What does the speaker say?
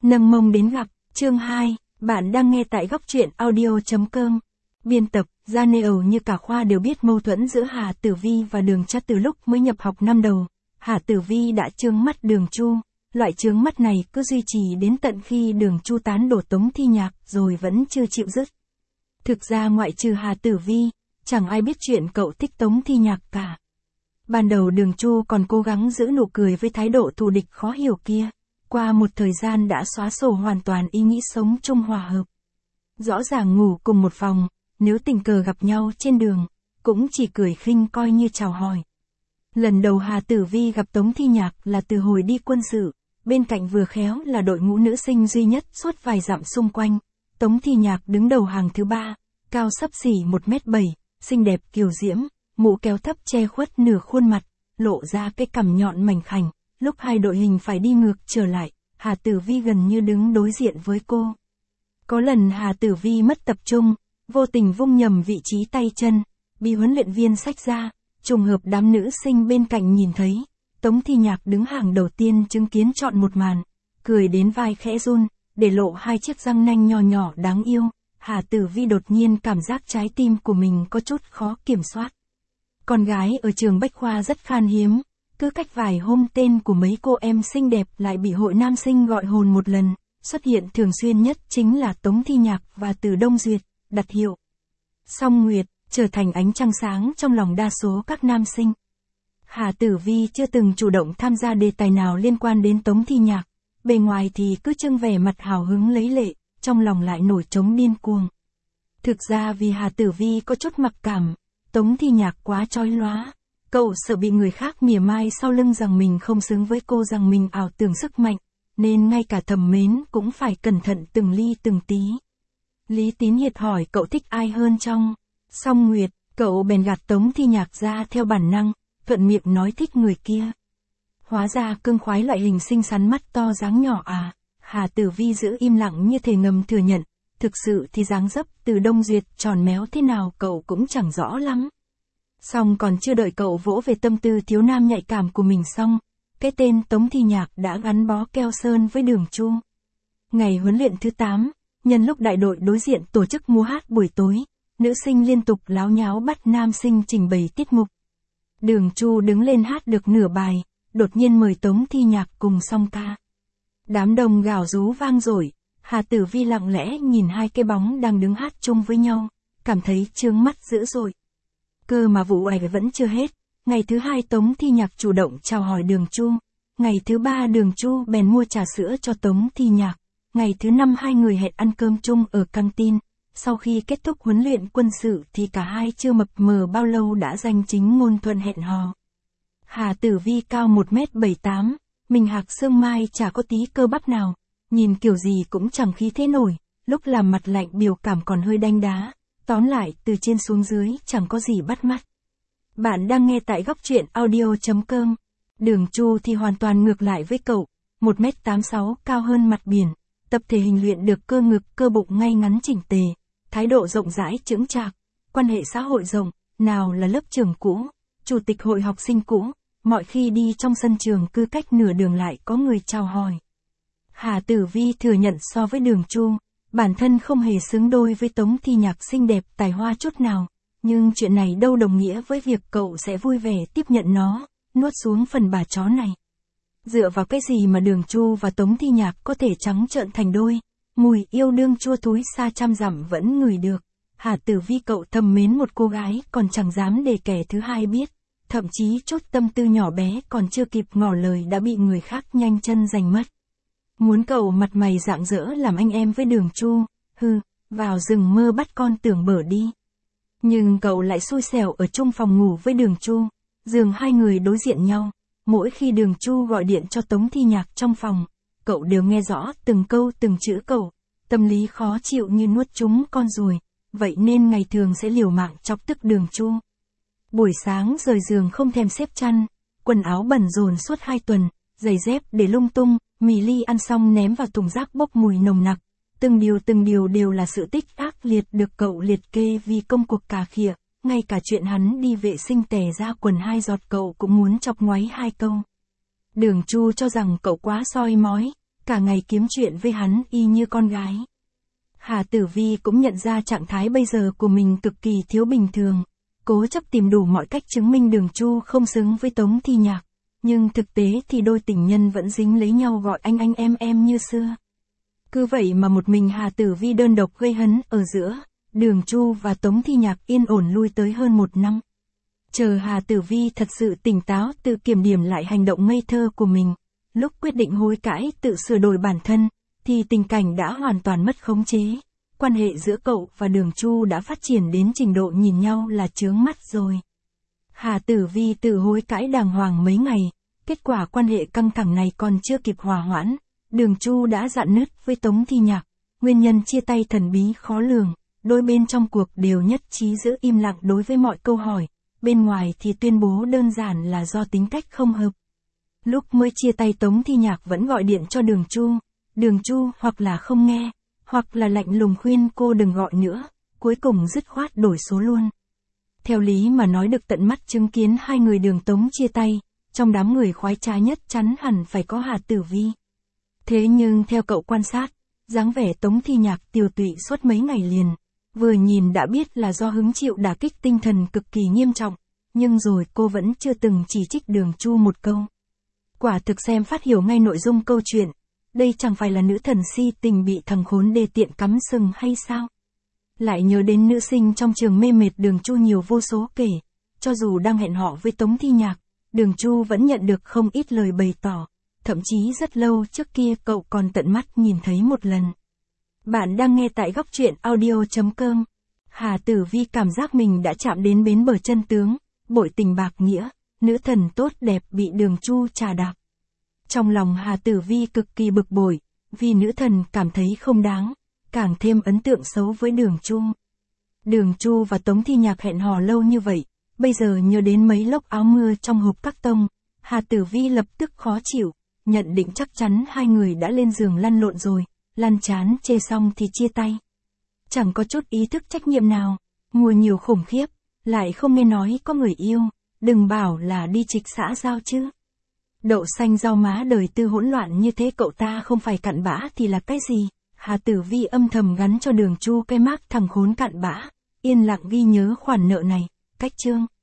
Nâng mông đến gặp, chương 2, bạn đang nghe tại góc truyện audio.com. Biên tập, Janelle như cả khoa đều biết mâu thuẫn giữa Hà Tử Vi và Đường Cha từ lúc mới nhập học năm đầu. Hà Tử Vi đã trướng mắt Đường Chu, loại trướng mắt này cứ duy trì đến tận khi Đường Chu tán đổ Tống Thi Nhạc rồi vẫn chưa chịu dứt. Thực ra ngoại trừ Hà Tử Vi, chẳng ai biết chuyện cậu thích Tống Thi Nhạc cả. Ban đầu Đường Chu còn cố gắng giữ nụ cười với thái độ thù địch khó hiểu kia. Qua một thời gian đã xóa sổ hoàn toàn ý nghĩ sống chung hòa hợp. Rõ ràng ngủ cùng một phòng, nếu tình cờ gặp nhau trên đường, cũng chỉ cười khinh coi như chào hỏi. Lần đầu Hà Tử Vi gặp Tống Thi Nhạc là từ hồi đi quân sự, bên cạnh vừa khéo là đội ngũ nữ sinh duy nhất suốt vài dặm xung quanh. Tống Thi Nhạc đứng đầu hàng thứ 3, cao xấp xỉ 1m7, xinh đẹp kiều diễm, mũ kéo thấp che khuất nửa khuôn mặt, lộ ra cái cằm nhọn mảnh khảnh. Lúc hai đội hình phải đi ngược trở lại, Hà Tử Vi gần như đứng đối diện với cô. Có lần Hà Tử Vi mất tập trung, vô tình vung nhầm vị trí tay chân, bị huấn luyện viên xách ra, trùng hợp đám nữ sinh bên cạnh nhìn thấy. Tống Thi Nhạc đứng hàng đầu tiên chứng kiến trọn một màn, cười đến vai khẽ run, để lộ hai chiếc răng nanh nhỏ nhỏ đáng yêu. Hà Tử Vi đột nhiên cảm giác trái tim của mình có chút khó kiểm soát. Con gái ở trường Bách Khoa rất khan hiếm. Cứ cách vài hôm tên của mấy cô em xinh đẹp lại bị hội nam sinh gọi hồn một lần, xuất hiện thường xuyên nhất chính là Tống Thi Nhạc và Từ Đông Duyệt, đặt hiệu Song Nguyệt, trở thành ánh trăng sáng trong lòng đa số các nam sinh. Hà Tử Vi chưa từng chủ động tham gia đề tài nào liên quan đến Tống Thi Nhạc, bề ngoài thì cứ trưng vẻ mặt hào hứng lấy lệ, trong lòng lại nổi trống điên cuồng. Thực ra vì Hà Tử Vi có chút mặc cảm, Tống Thi Nhạc quá chói lóa. Cậu sợ bị người khác mỉa mai sau lưng rằng mình không xứng với cô, rằng mình ảo tưởng sức mạnh, nên ngay cả thầm mến cũng phải cẩn thận từng ly từng tí. Lý Tín Hiệt hỏi cậu thích ai hơn trong Song Nguyệt, cậu bèn gạt Tống Thi Nhạc ra theo bản năng, thuận miệng nói thích người kia. Hóa ra cưng khoái loại hình xinh xắn mắt to dáng nhỏ à. Hà Tử Vi giữ im lặng như thể ngầm thừa nhận, thực sự thì dáng dấp Từ Đông Duyệt tròn méo thế nào cậu cũng chẳng rõ lắm. Xong còn chưa đợi cậu vỗ về tâm tư thiếu nam nhạy cảm của mình xong, cái tên Tống Thi Nhạc đã gắn bó keo sơn với Đường Chu. Ngày huấn luyện thứ 8, nhân lúc đại đội đối diện tổ chức múa hát buổi tối, nữ sinh liên tục láo nháo bắt nam sinh trình bày tiết mục. Đường Chu đứng lên hát được nửa bài, đột nhiên mời Tống Thi Nhạc cùng song ca. Đám đông gào rú vang dội, Hà Tử Vi lặng lẽ nhìn hai cái bóng đang đứng hát chung với nhau, cảm thấy chướng mắt dữ dội. Cơ mà vụ này vẫn chưa hết, ngày thứ 2 Tống Thi Nhạc chủ động chào hỏi Đường Chu, ngày thứ 3 Đường Chu bèn mua trà sữa cho Tống Thi Nhạc, ngày thứ 5 hai người hẹn ăn cơm chung ở căng tin, sau khi kết thúc huấn luyện quân sự thì cả hai chưa mập mờ bao lâu đã danh chính ngôn thuận hẹn hò. Hà Tử Vi cao 1m78, mình hạc xương mai chả có tí cơ bắp nào, nhìn kiểu gì cũng chẳng khí thế nổi, lúc làm mặt lạnh biểu cảm còn hơi đanh đá. Tóm lại, từ trên xuống dưới, chẳng có gì bắt mắt. Bạn đang nghe tại góc truyện audio.com. Đường Chu thì hoàn toàn ngược lại với cậu, 1m86 cao hơn mặt biển, tập thể hình luyện được cơ ngực cơ bụng ngay ngắn chỉnh tề, thái độ rộng rãi chững chạc, quan hệ xã hội rộng, nào là lớp trưởng cũ, chủ tịch hội học sinh cũ, mọi khi đi trong sân trường cứ cách nửa đường lại có người chào hỏi. Hà Tử Vi thừa nhận so với Đường Chu, bản thân không hề xứng đôi với Tống Thi Nhạc xinh đẹp tài hoa chút nào, nhưng chuyện này đâu đồng nghĩa với việc cậu sẽ vui vẻ tiếp nhận nó, nuốt xuống phần bà chó này. Dựa vào cái gì mà Đường Chu và Tống Thi Nhạc có thể trắng trợn thành đôi, mùi yêu đương chua thúi xa trăm dặm vẫn ngửi được. Hà Tử Vi cậu thầm mến một cô gái còn chẳng dám để kẻ thứ hai biết, thậm chí chút tâm tư nhỏ bé còn chưa kịp ngỏ lời đã bị người khác nhanh chân giành mất. Muốn cậu mặt mày rạng rỡ làm anh em với Đường Chu, vào rừng mơ bắt con tưởng bở đi. Nhưng cậu lại xui xẻo ở chung phòng ngủ với Đường Chu, giường hai người đối diện nhau, mỗi khi Đường Chu gọi điện cho Tống Thi Nhạc trong phòng, cậu đều nghe rõ từng câu từng chữ cậu, tâm lý khó chịu như nuốt trúng con ruồi, vậy nên ngày thường sẽ liều mạng chọc tức Đường Chu. Buổi sáng rời giường không thèm xếp chăn, quần áo bẩn rồn suốt 2 tuần, giày dép để lung tung, mì ly ăn xong ném vào thùng rác bốc mùi nồng nặc, từng điều đều là sự tích ác liệt được cậu liệt kê vì công cuộc cà khịa, ngay cả chuyện hắn đi vệ sinh tè ra quần 2 giọt cậu cũng muốn chọc ngoáy 2 câu. Đường Chu cho rằng cậu quá soi mói, cả ngày kiếm chuyện với hắn y như con gái. Hà Tử Vi cũng nhận ra trạng thái bây giờ của mình cực kỳ thiếu bình thường, cố chấp tìm đủ mọi cách chứng minh Đường Chu không xứng với Tống Thi Nhạc, nhưng thực tế thì đôi tình nhân vẫn dính lấy nhau gọi anh em như xưa. Cứ vậy mà một mình Hà Tử Vi đơn độc gây hấn ở giữa Đường Chu và Tống Thi Nhạc yên ổn lui tới hơn 1 năm. Chờ Hà Tử Vi thật sự tỉnh táo tự kiểm điểm lại hành động ngây thơ của mình, lúc quyết định hối cải tự sửa đổi bản thân, thì tình cảnh đã hoàn toàn mất khống chế. Quan hệ giữa cậu và Đường Chu đã phát triển đến trình độ nhìn nhau là chướng mắt rồi. Hà Tử Vi tự hối cải đàng hoàng mấy ngày, kết quả quan hệ căng thẳng này còn chưa kịp hòa hoãn, Đường Chu đã rạn nứt với Tống Thi Nhạc. Nguyên nhân chia tay thần bí khó lường, đôi bên trong cuộc đều nhất trí giữ im lặng đối với mọi câu hỏi, bên ngoài thì tuyên bố đơn giản là do tính cách không hợp. Lúc mới chia tay Tống Thi Nhạc vẫn gọi điện cho Đường Chu hoặc là không nghe, hoặc là lạnh lùng khuyên cô đừng gọi nữa, cuối cùng dứt khoát đổi số luôn. Theo lý mà nói được tận mắt chứng kiến hai người Đường Tống chia tay, trong đám người khoái trá nhất chắn hẳn phải có Hà Tử Vi. Thế nhưng theo cậu quan sát, dáng vẻ Tống Thi Nhạc tiều tụy suốt mấy ngày liền, vừa nhìn đã biết là do hứng chịu đả kích tinh thần cực kỳ nghiêm trọng, nhưng rồi cô vẫn chưa từng chỉ trích Đường Chu một câu. Quả thực xem phát hiểu ngay nội dung câu chuyện, đây chẳng phải là nữ thần si tình bị thằng khốn đê tiện cắm sừng hay sao? Lại nhớ đến nữ sinh trong trường mê mệt Đường Chu nhiều vô số kể, cho dù đang hẹn hò với Tống Thi Nhạc, Đường Chu vẫn nhận được không ít lời bày tỏ, thậm chí rất lâu trước kia cậu còn tận mắt nhìn thấy một lần. Bạn đang nghe tại góc truyện audio.com. Hà Tử Vi cảm giác mình đã chạm đến bến bờ chân tướng, bội tình bạc nghĩa, nữ thần tốt đẹp bị Đường Chu trà đạp. Trong lòng Hà Tử Vi cực kỳ bực bội, vì nữ thần cảm thấy không đáng, càng thêm ấn tượng xấu với Đường Chu. Đường Chu và Tống Thi Nhạc hẹn hò lâu như vậy, bây giờ nhớ đến mấy lốc áo mưa trong hộp các tông, Hà Tử Vi lập tức khó chịu, nhận định chắc chắn hai người đã lên giường lăn lộn rồi, lăn chán chê xong thì chia tay. Chẳng có chút ý thức trách nhiệm nào, ngùa nhiều khủng khiếp, lại không nghe nói có người yêu, đừng bảo là đi trịch xã giao chứ. Đậu xanh rau má đời tư hỗn loạn như thế cậu ta không phải cặn bã thì là cái gì? Hà Tử Vi âm thầm gắn cho Đường Chu cái mác thằng khốn cặn bã, yên lặng ghi nhớ khoản nợ này, cách chương.